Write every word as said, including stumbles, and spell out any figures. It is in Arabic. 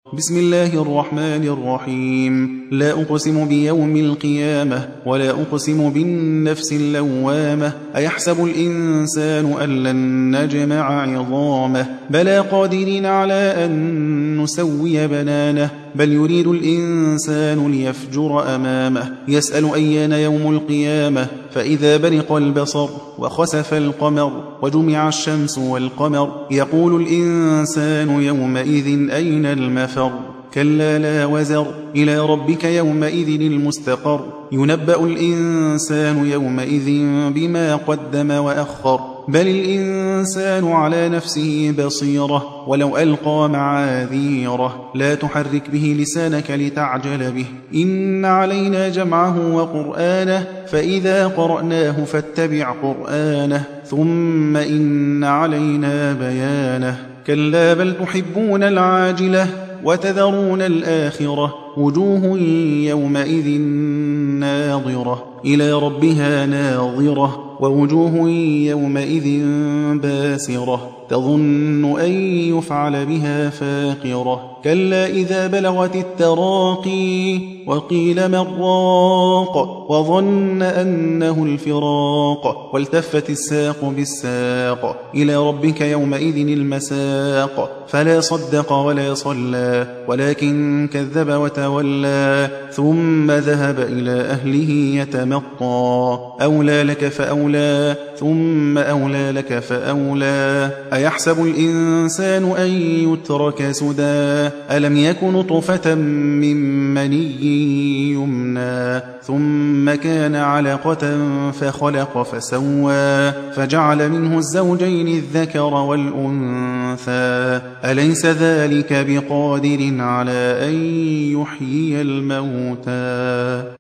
بسم الله الرحمن الرحيم. لا أقسم بيوم القيامة ولا أقسم بالنفس اللوامة. أيحسب الإنسان أن لن نجمع عظامه بلى قادرين على أن نسوي بنانه بل يريد الإنسان ليفجر أمامه يسأل أيان يوم القيامة فإذا برق البصر وخسف القمر وجمع الشمس والقمر يقول الإنسان يومئذ أين المفر كلا لا وزر إلى ربك يومئذ المستقر ينبأ الإنسان يومئذ بما قدم وأخر بل الإنسان على نفسه بصيرة ولو ألقى معاذيره لا تحرك به لسانك لتعجل به إن علينا جمعه وقرآنه فإذا قرأناه فاتبع قرآنه ثم إن علينا بيانه كلا بل تحبون العاجلة وتذرون الآخرة وجوه يومئذ ناظرة إلى ربها ناظرة ووجوه يومئذ باسرة تظن أن يفعل بها فاقرة كلا إذا بلغت التراقي وقيل من راق وظن أنه الفراق والتفت الساق بالساق إلى ربك يومئذ المساق فلا صدق ولا صلى ولكن كذب وتولى ثم ذهب إلى أهله يتمطى أولى لك فأولى ثم أولى لك فأولى أيحسب الإنسان أن يترك سدى ألم يكن نطفة من مني يمنى ثم كان علقة فخلق فسوى فجعل منه الزوجين الذكر والأنثى أليس ذلك بقادر على أن يحيي الموتى